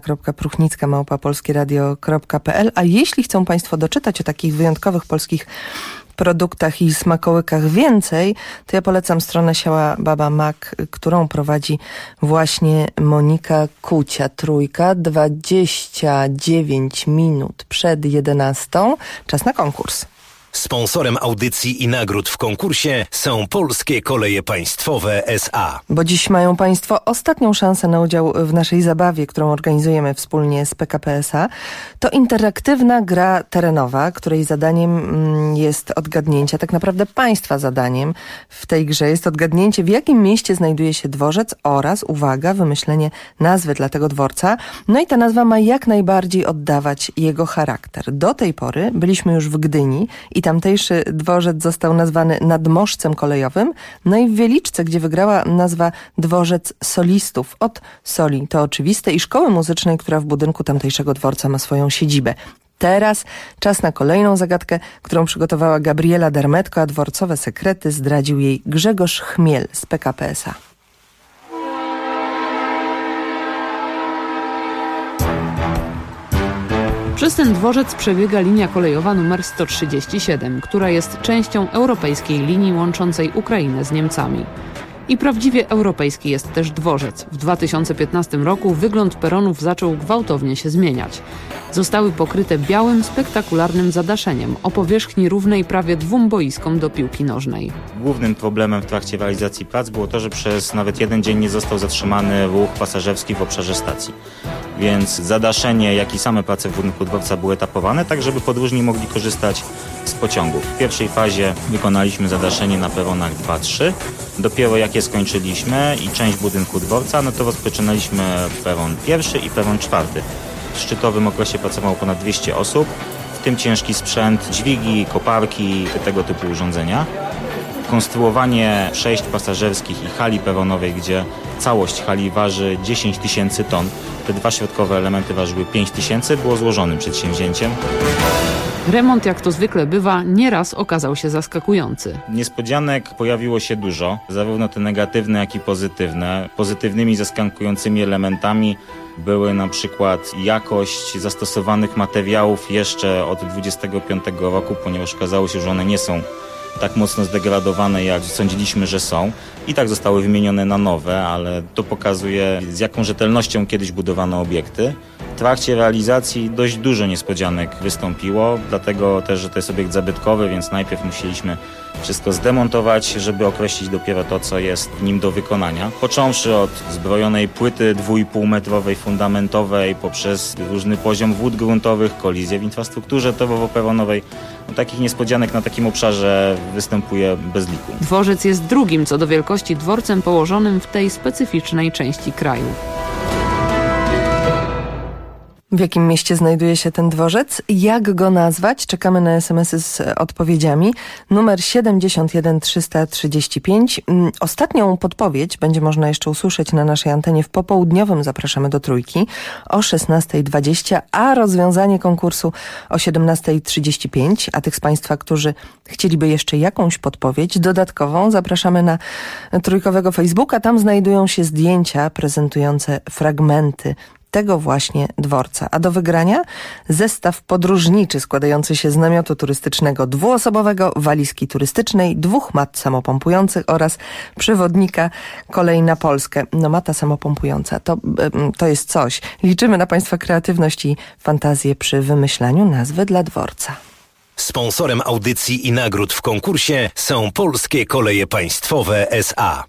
katarzyna.pruchnicka@polskieradio.pl. A jeśli chcą Państwo doczytać o takich wyjątkowych polskich produktach i smakołykach więcej, to ja polecam stronę Siała Baba Mak, którą prowadzi właśnie Monika Kucia. Trójka, 29 minut przed 11. Czas na konkurs. Sponsorem audycji i nagród w konkursie są Polskie Koleje Państwowe S.A. Bo dziś mają Państwo ostatnią szansę na udział w naszej zabawie, którą organizujemy wspólnie z PKP S.A. To interaktywna gra terenowa, której zadaniem jest odgadnięcie, tak naprawdę Państwa zadaniem w tej grze jest odgadnięcie, w jakim mieście znajduje się dworzec oraz, uwaga, wymyślenie nazwy dla tego dworca. No i ta nazwa ma jak najbardziej oddawać jego charakter. Do tej pory byliśmy już w Gdyni i tamtejszy dworzec został nazwany nadmorzcem kolejowym. No i w Wieliczce, gdzie wygrała nazwa Dworzec Solistów. Od soli, to oczywiste, i szkoły muzycznej, która w budynku tamtejszego dworca ma swoją siedzibę. Teraz czas na kolejną zagadkę, którą przygotowała Gabriela Dermetko, a dworcowe sekrety zdradził jej Grzegorz Chmiel z PKP SA. Przez ten dworzec przebiega linia kolejowa numer 137, która jest częścią europejskiej linii łączącej Ukrainę z Niemcami. I prawdziwie europejski jest też dworzec. W 2015 roku wygląd peronów zaczął gwałtownie się zmieniać. Zostały pokryte białym, spektakularnym zadaszeniem o powierzchni równej prawie 2 boiskom do piłki nożnej. Głównym problemem w trakcie realizacji prac było to, że przez nawet jeden dzień nie został zatrzymany ruch pasażerski w obszarze stacji. Więc zadaszenie, jak i same prace w budynku dworca były etapowane, tak żeby podróżni mogli korzystać z pociągów. W pierwszej fazie wykonaliśmy zadaszenie na peronach 2-3. Dopiero jak je skończyliśmy i część budynku dworca, no to rozpoczynaliśmy peron 1 i peron 4. W szczytowym okresie pracowało ponad 200 osób, w tym ciężki sprzęt, dźwigi, koparki, tego typu urządzenia. Konstruowanie przejść pasażerskich i hali peronowej, gdzie całość hali waży 10 000 ton, te dwa środkowe elementy ważyły 5 000, było złożonym przedsięwzięciem. Remont, jak to zwykle bywa, nieraz okazał się zaskakujący. Niespodzianek pojawiło się dużo, zarówno te negatywne, jak i pozytywne. Pozytywnymi, zaskakującymi elementami były na przykład jakość zastosowanych materiałów jeszcze od 25 roku, ponieważ okazało się, że one nie są tak mocno zdegradowane, jak sądziliśmy, że są. I tak zostały wymienione na nowe, ale to pokazuje, z jaką rzetelnością kiedyś budowano obiekty. W trakcie realizacji dość dużo niespodzianek wystąpiło, dlatego też, że to jest obiekt zabytkowy, więc najpierw musieliśmy wszystko zdemontować, żeby określić dopiero to, co jest nim do wykonania. Począwszy od zbrojonej płyty 2,5-metrowej fundamentowej, poprzez różny poziom wód gruntowych, kolizje w infrastrukturze torowo-peronowej. No, takich niespodzianek na takim obszarze występuje bez liku. Dworzec jest drugim co do wielkości dworcem położonym w tej specyficznej części kraju. W jakim mieście znajduje się ten dworzec? Jak go nazwać? Czekamy na SMS-y z odpowiedziami. Numer 71335. Ostatnią podpowiedź będzie można jeszcze usłyszeć na naszej antenie w popołudniowym Zapraszamy do Trójki o 16:20, a rozwiązanie konkursu o 17:35. A tych z Państwa, którzy chcieliby jeszcze jakąś podpowiedź dodatkową, zapraszamy na trójkowego Facebooka. Tam znajdują się zdjęcia prezentujące fragmenty tego właśnie dworca. A do wygrania zestaw podróżniczy składający się z namiotu turystycznego 2-osobowego, walizki turystycznej, 2 mat samopompujących oraz przewodnika Kolej na Polskę. No mata samopompująca, to jest coś. Liczymy na Państwa kreatywność i fantazję przy wymyślaniu nazwy dla dworca. Sponsorem audycji i nagród w konkursie są Polskie Koleje Państwowe S.A.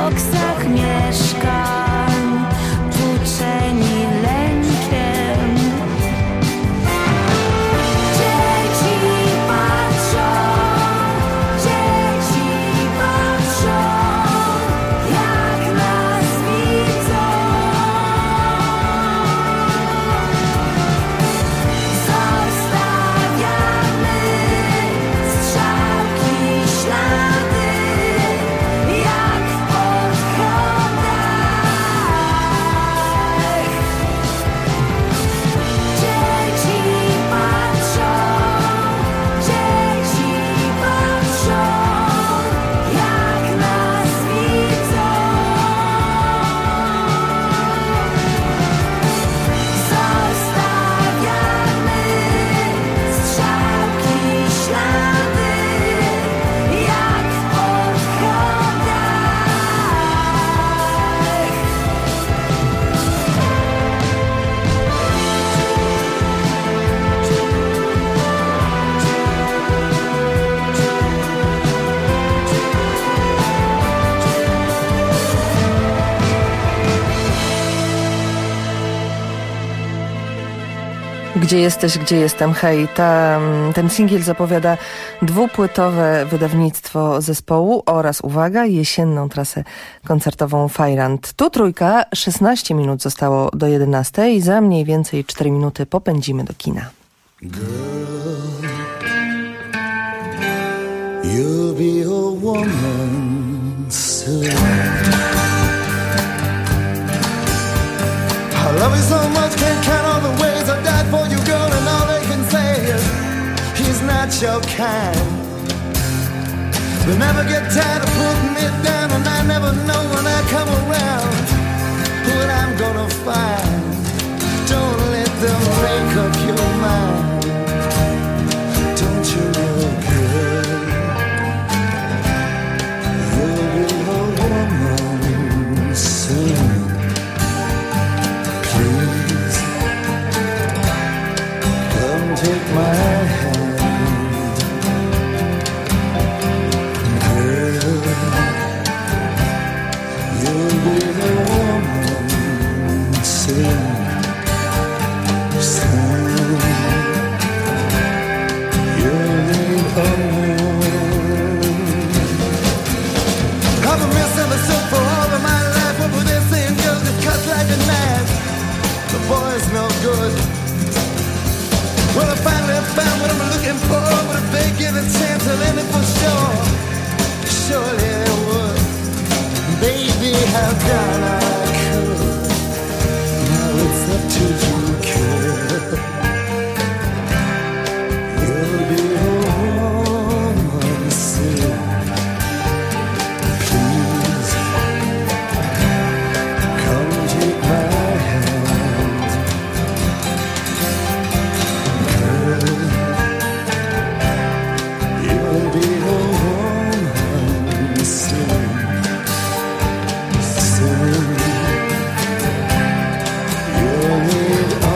boksach mieszkań, tuczeni lękiem. Dzieci patrzą, jak nas widzą. Zostawiamy strzałki, ślady, jak w podchodach. Dzieci patrzą, jak nas widzą. Zostawiamy strzałki, ślady, jak w Gdzie jesteś, gdzie jestem, hej. Ten singiel zapowiada dwupłytowe wydawnictwo zespołu oraz, uwaga, jesienną trasę koncertową Fajrant. Tu trójka, 16 minut zostało do 11 i za mniej więcej 4 minuty popędzimy do kina. You'll be a woman soon. I love you so much, can't count all the ways I died for you, girl, and all they can say is he's not your kind. They never get tired of putting me down, and I never know when I come around what I'm gonna find. Don't let them make up your mind. Don't you know, girl, you'll be a woman soon. Please, come take my hand, girl. You'll be a woman soon, soon. You'll be a woman. I've been misunderstood for all of my life. What were they saying? Girls just cut like a knife. The boy's no good. Well, I finally found what I'm looking for. But if they give a chance, I'll end it for sure. Surely they would. Baby, how can I could? Now it's up to you, girl. You'll be a woman soon. Please, come take my hand, girl. You'll be a woman soon, soon. You'll need a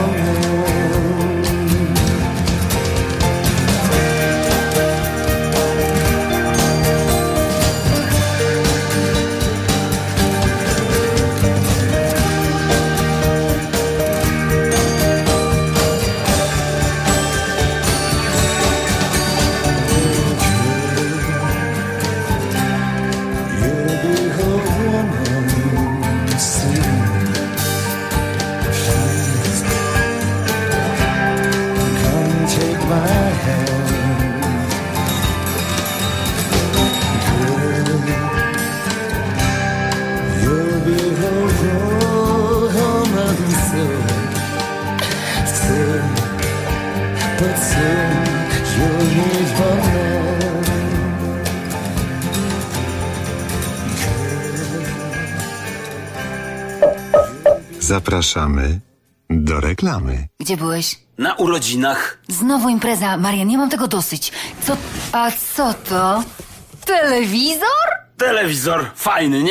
Zapraszamy do reklamy. Gdzie byłeś? Na urodzinach. Znowu impreza. Marian, nie mam tego dosyć. A co to? Telewizor? Telewizor fajny, nie?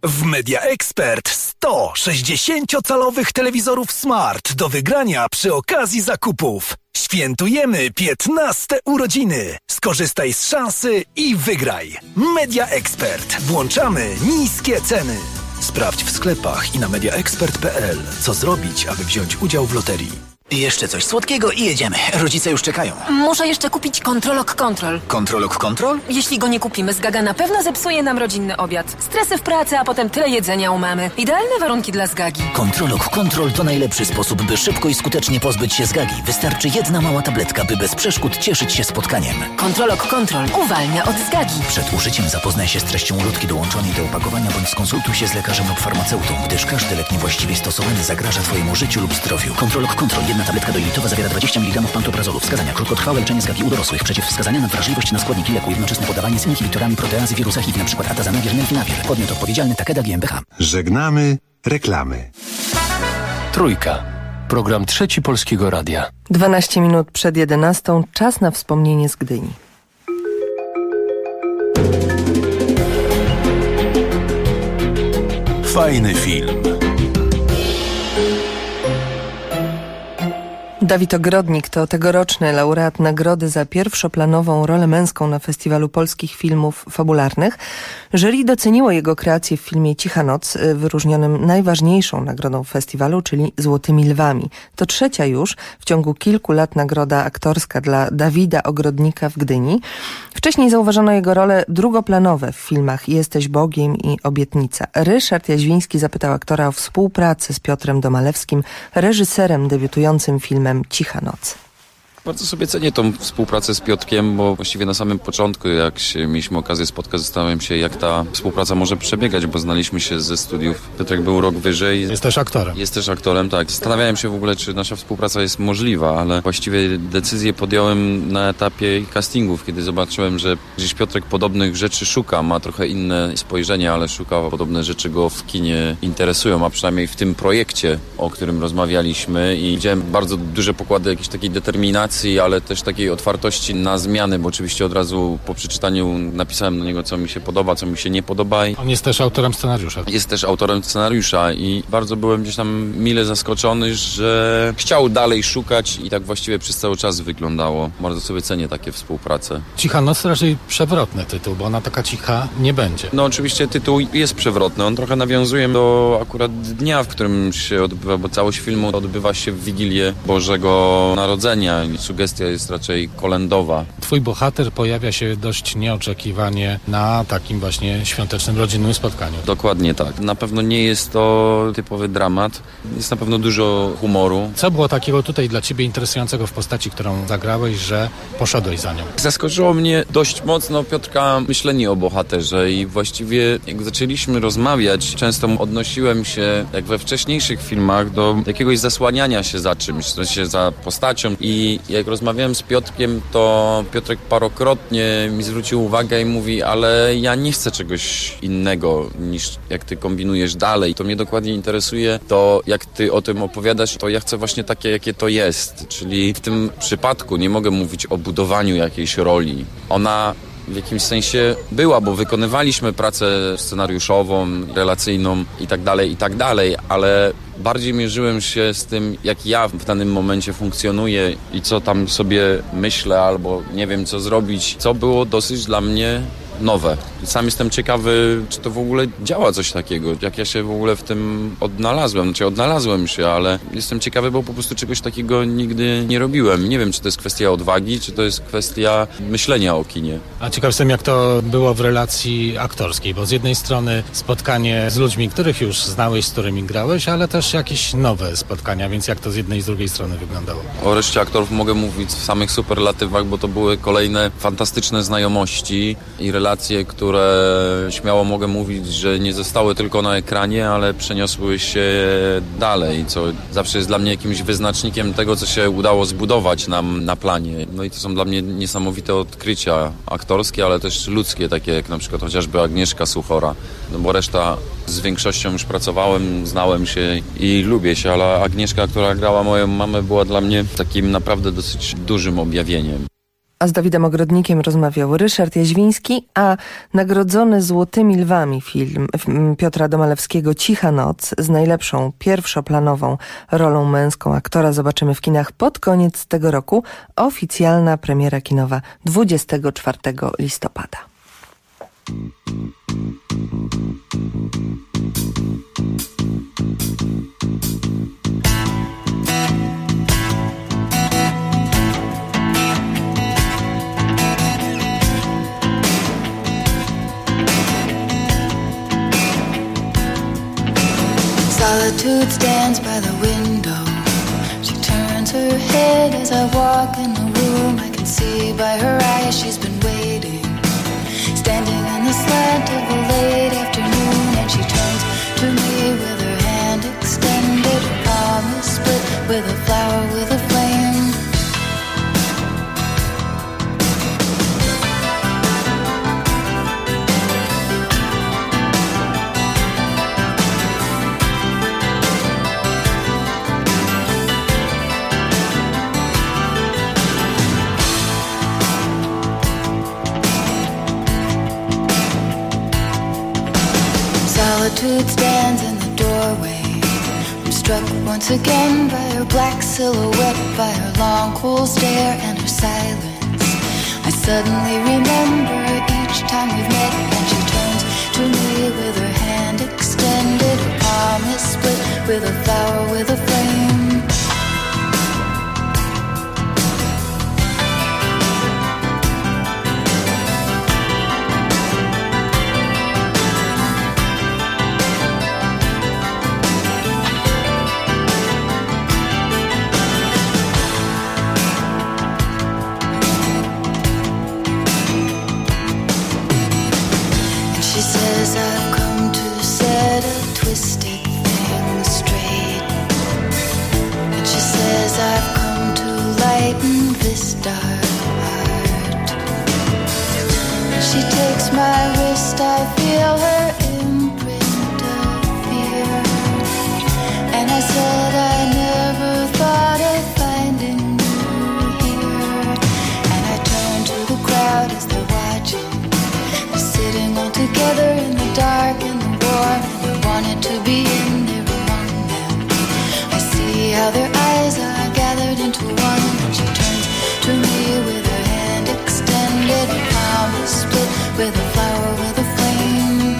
W Media Expert 100 60-calowych telewizorów smart do wygrania przy okazji zakupów. Świętujemy 15 urodziny. Skorzystaj z szansy i wygraj. Media Expert. Włączamy niskie ceny. Sprawdź w sklepach i na mediaexpert.pl, co zrobić, aby wziąć udział w loterii. Jeszcze coś słodkiego i jedziemy. Rodzice już czekają. Muszę jeszcze kupić Kontrolok Kontrol. Kontrolok Kontrol? Jeśli go nie kupimy, Zgaga na pewno zepsuje nam rodzinny obiad. Stresy w pracy, a potem tyle jedzenia u mamy. Idealne warunki dla Zgagi. Kontrolok Kontrol to najlepszy sposób, by szybko i skutecznie pozbyć się Zgagi. Wystarczy jedna mała tabletka, by bez przeszkód cieszyć się spotkaniem. Kontrolok Kontrol uwalnia od Zgagi. Przed użyciem zapoznaj się z treścią ulotki dołączonej do opakowania bądź skonsultuj się z lekarzem lub farmaceutą, gdyż każdy lek niewłaściwie stosowany zagraża Twojemu życiu lub zdrowiu. Kontrolok Kontrol. Jedna tabletka dojlitowa zawiera 20 mg pantoprazolu. Wskazania: krótkotrwałe leczenie Zgagi u dorosłych. Przeciwwskazania na wrażliwość na składniki leku. Jednoczesne podawanie z inhibitorami proteazy wirusa HIV, np. atazanawir, nelfinawir. Podmiot odpowiedzialny Takeda GmbH. Żegnamy reklamy. Trójka. Program Trzeci Polskiego Radia. 12 minut przed 11. Czas na wspomnienie z Gdyni. Fajny film. Dawid Ogrodnik to tegoroczny laureat nagrody za pierwszoplanową rolę męską na Festiwalu Polskich Filmów Fabularnych. Jury doceniło jego kreację w filmie Cicha noc, wyróżnionym najważniejszą nagrodą festiwalu, czyli Złotymi Lwami. To trzecia już w ciągu kilku lat nagroda aktorska dla Dawida Ogrodnika w Gdyni. Wcześniej zauważono jego role drugoplanowe w filmach Jesteś Bogiem i Obietnica. Ryszard Jaźwiński zapytał aktora o współpracę z Piotrem Domalewskim, reżyserem debiutującym filmem Cicha noc. Bardzo sobie cenię tą współpracę z Piotrkiem, bo właściwie na samym początku, jak mieliśmy okazję spotkać, zastanawiałem się, jak ta współpraca może przebiegać, bo znaliśmy się ze studiów. Piotrek był rok wyżej. Jest też aktorem. Jest też aktorem, tak. Zastanawiałem się w ogóle, czy nasza współpraca jest możliwa, ale właściwie decyzję podjąłem na etapie castingów, kiedy zobaczyłem, że gdzieś Piotrek podobnych rzeczy szuka, ma trochę inne spojrzenie, ale szuka podobne rzeczy go w kinie interesują, a przynajmniej w tym projekcie, o którym rozmawialiśmy, i widziałem bardzo duże pokłady jakiejś takiej determinacji, ale też takiej otwartości na zmiany, bo oczywiście od razu po przeczytaniu napisałem do niego, co mi się podoba, co mi się nie podoba. On jest też autorem scenariusza. Jest też autorem scenariusza i bardzo byłem gdzieś tam mile zaskoczony, że chciał dalej szukać i tak właściwie przez cały czas wyglądało. Bardzo sobie cenię takie współprace. Cicha noc to raczej przewrotny tytuł, bo ona taka cicha nie będzie. No oczywiście tytuł jest przewrotny. On trochę nawiązuje do akurat dnia, w którym się odbywa, bo całość filmu odbywa się w Wigilię Bożego Narodzenia. Sugestia jest raczej kolędowa. Twój bohater pojawia się dość nieoczekiwanie na takim właśnie świątecznym, rodzinnym spotkaniu. Dokładnie tak. Na pewno nie jest to typowy dramat. Jest na pewno dużo humoru. Co było takiego tutaj dla ciebie interesującego w postaci, którą zagrałeś, że poszedłeś za nią? Zaskoczyło mnie dość mocno Piotrka myślenie o bohaterze i właściwie jak zaczęliśmy rozmawiać, często odnosiłem się, jak we wcześniejszych filmach, do jakiegoś zasłaniania się za czymś, w sensie za postacią, i jak rozmawiałem z Piotrkiem, to Piotrek parokrotnie mi zwrócił uwagę i mówi, ale ja nie chcę czegoś innego niż jak ty kombinujesz dalej. To mnie dokładnie interesuje, to jak ty o tym opowiadasz, to ja chcę właśnie takie, jakie to jest. Czyli w tym przypadku nie mogę mówić o budowaniu jakiejś roli. Ona w jakimś sensie była, bo wykonywaliśmy pracę scenariuszową, relacyjną i tak dalej, ale bardziej mierzyłem się z tym, jak ja w danym momencie funkcjonuję i co tam sobie myślę, albo nie wiem co zrobić, co było dosyć dla mnie nowe. Sam jestem ciekawy, czy to w ogóle działa coś takiego, jak ja się w ogóle w tym odnalazłem. Znaczy odnalazłem się, ale jestem ciekawy, bo po prostu czegoś takiego nigdy nie robiłem. Nie wiem, czy to jest kwestia odwagi, czy to jest kwestia myślenia o kinie. A ciekaw jestem, jak to było w relacji aktorskiej, bo z jednej strony spotkanie z ludźmi, których już znałeś, z którymi grałeś, ale też jakieś nowe spotkania, więc jak to z jednej i z drugiej strony wyglądało? O reszcie aktorów mogę mówić w samych superlatywach, bo to były kolejne fantastyczne znajomości i relacje, które śmiało mogę mówić, że nie zostały tylko na ekranie, ale przeniosły się dalej, co zawsze jest dla mnie jakimś wyznacznikiem tego, co się udało zbudować nam na planie. No i to są dla mnie niesamowite odkrycia aktorskie, ale też ludzkie, takie jak na przykład chociażby Agnieszka Suchora, no bo reszta z większością już pracowałem, znałem się i lubię się, ale Agnieszka, która grała moją mamę, była dla mnie takim naprawdę dosyć dużym objawieniem. A z Dawidem Ogrodnikiem rozmawiał Ryszard Jaźwiński, a nagrodzony Złotymi Lwami film Piotra Domalewskiego Cicha noc z najlepszą pierwszoplanową rolą męską aktora zobaczymy w kinach pod koniec tego roku. Oficjalna premiera kinowa 24 listopada. Solitude stands by the window. She turns her head as I walk in the room. I can see by her eyes she's been waiting, standing in the slant of a late afternoon. And she turns to me with her hand extended, her palm is split with a flower with a flame. Solitude stands in the doorway. I'm struck once again by her black silhouette, by her long cool stare and her silence. I suddenly remember each time we've met, and she turns to me with her hand extended, her palm is split with a flower with a flame. I've come to set a twisted thing straight. And she says I've come to lighten this dark heart. And she takes my wrist, I feel her imprint of fear. And I said I never thought of finding you here. And I turn to the crowd as they're watching, sitting all together in the dark and the warm, and I wanted to be in there among them. I see how their eyes are gathered into one, and she turns to me with her hand extended, her palm is split with a flower with a flame.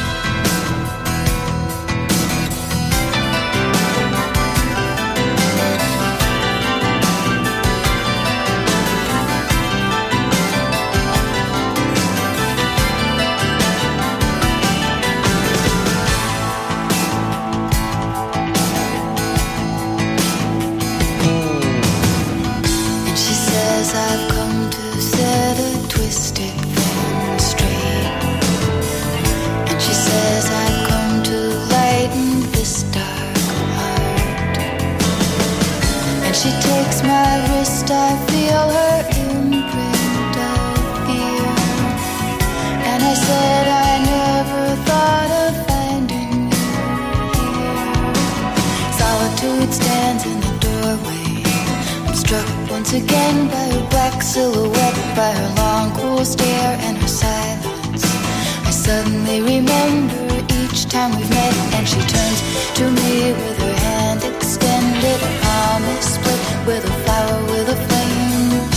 I've come to set a twisted thing straight. And she says I've come to lighten this dark heart. And she takes my wrist, I feel her imprint of fear. And I said I never thought of finding you here. Solitude stands in the doorway. Struck once again by her black silhouette, by her long cool stare and her silence. I suddenly remember each time we've met, and she turns to me with her hand extended, her palm is split with a flower with a flame.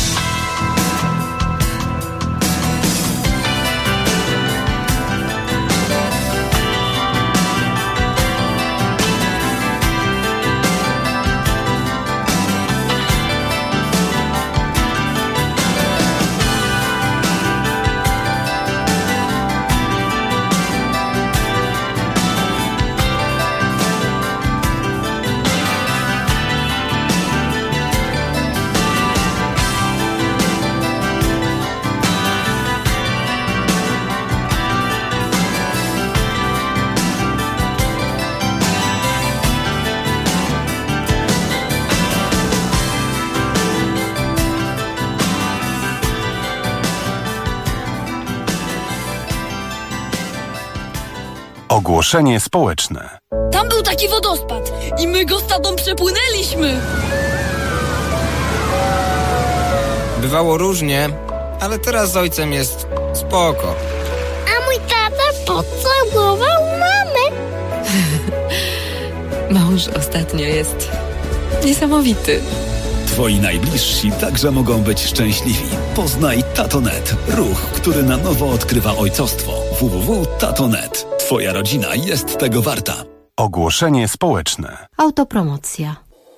Ogłoszenie społeczne. Tam był taki wodospad i my go z tatą przepłynęliśmy. Bywało różnie, ale teraz z ojcem jest spoko. A mój tata pocałował mamę. Mąż ostatnio jest niesamowity. Twoi najbliżsi także mogą być szczęśliwi. Poznaj Tatonet, ruch, który na nowo odkrywa ojcostwo. www.tatonet. Twoja rodzina jest tego warta. Ogłoszenie społeczne. Autopromocja.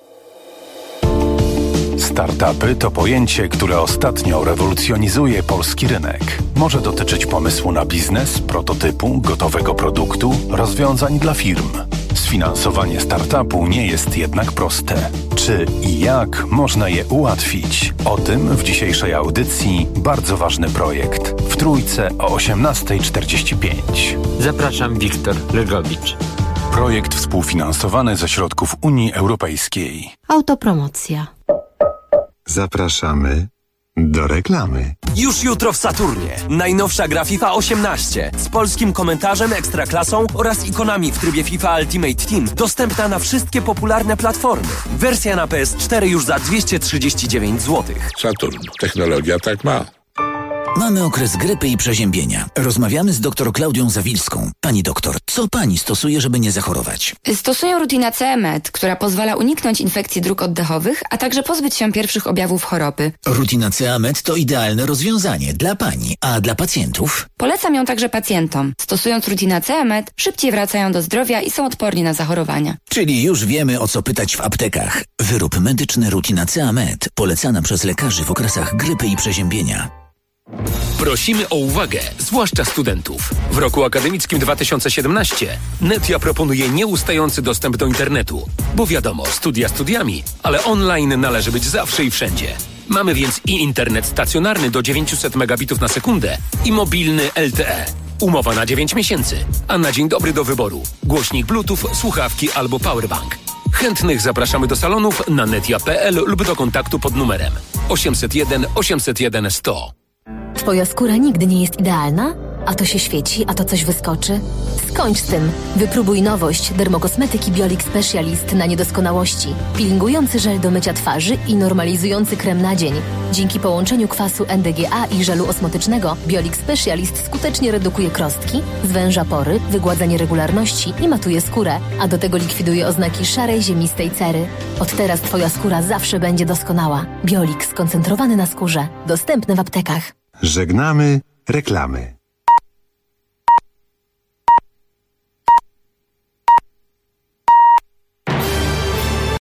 Startupy to pojęcie, które ostatnio rewolucjonizuje polski rynek. Może dotyczyć pomysłu na biznes, prototypu, gotowego produktu, rozwiązań dla firm. Sfinansowanie startupu nie jest jednak proste. Czy i jak można je ułatwić? O tym w dzisiejszej audycji bardzo ważny projekt. W Trójce o 18:45. Zapraszam, Wiktor Legowicz. Projekt współfinansowany ze środków Unii Europejskiej. Autopromocja. Zapraszamy do reklamy. Już jutro w Saturnie. Najnowsza gra FIFA 18 z polskim komentarzem, ekstraklasą oraz ikonami w trybie FIFA Ultimate Team. Dostępna na wszystkie popularne platformy. Wersja na PS4 już za 239 zł. Saturn. Technologia tak ma. Mamy okres grypy i przeziębienia. Rozmawiamy z dr Klaudią Zawilską. Pani doktor, co pani stosuje, żeby nie zachorować? Stosuję Rutinacea Med, która pozwala uniknąć infekcji dróg oddechowych, a także pozbyć się pierwszych objawów choroby. Rutinacea Med to idealne rozwiązanie dla pani, a dla pacjentów? Polecam ją także pacjentom. Stosując Rutinacea Med, szybciej wracają do zdrowia i są odporni na zachorowania. Czyli już wiemy, o co pytać w aptekach. Wyrób medyczny Rutinacea Med, polecana przez lekarzy w okresach grypy i przeziębienia. Prosimy o uwagę, zwłaszcza studentów. W roku akademickim 2017 Netia proponuje nieustający dostęp do internetu. Bo wiadomo, studia studiami, ale online należy być zawsze i wszędzie. Mamy więc i internet stacjonarny do 900 megabitów na sekundę i mobilny LTE. Umowa na 9 miesięcy, a na dzień dobry do wyboru. Głośnik Bluetooth, słuchawki albo powerbank. Chętnych zapraszamy do salonów na netia.pl lub do kontaktu pod numerem 801 801 100. Twoja skóra nigdy nie jest idealna? A to się świeci, a to coś wyskoczy? Skończ z tym. Wypróbuj nowość dermokosmetyki Biolix Specialist na niedoskonałości. Peelingujący żel do mycia twarzy i normalizujący krem na dzień. Dzięki połączeniu kwasu NDGA i żelu osmotycznego Biolix Specialist skutecznie redukuje krostki, zwęża pory, wygładza nieregularności i matuje skórę, a do tego likwiduje oznaki szarej, ziemistej cery. Od teraz Twoja skóra zawsze będzie doskonała. Biolix skoncentrowany na skórze. Dostępny w aptekach. Żegnamy reklamy.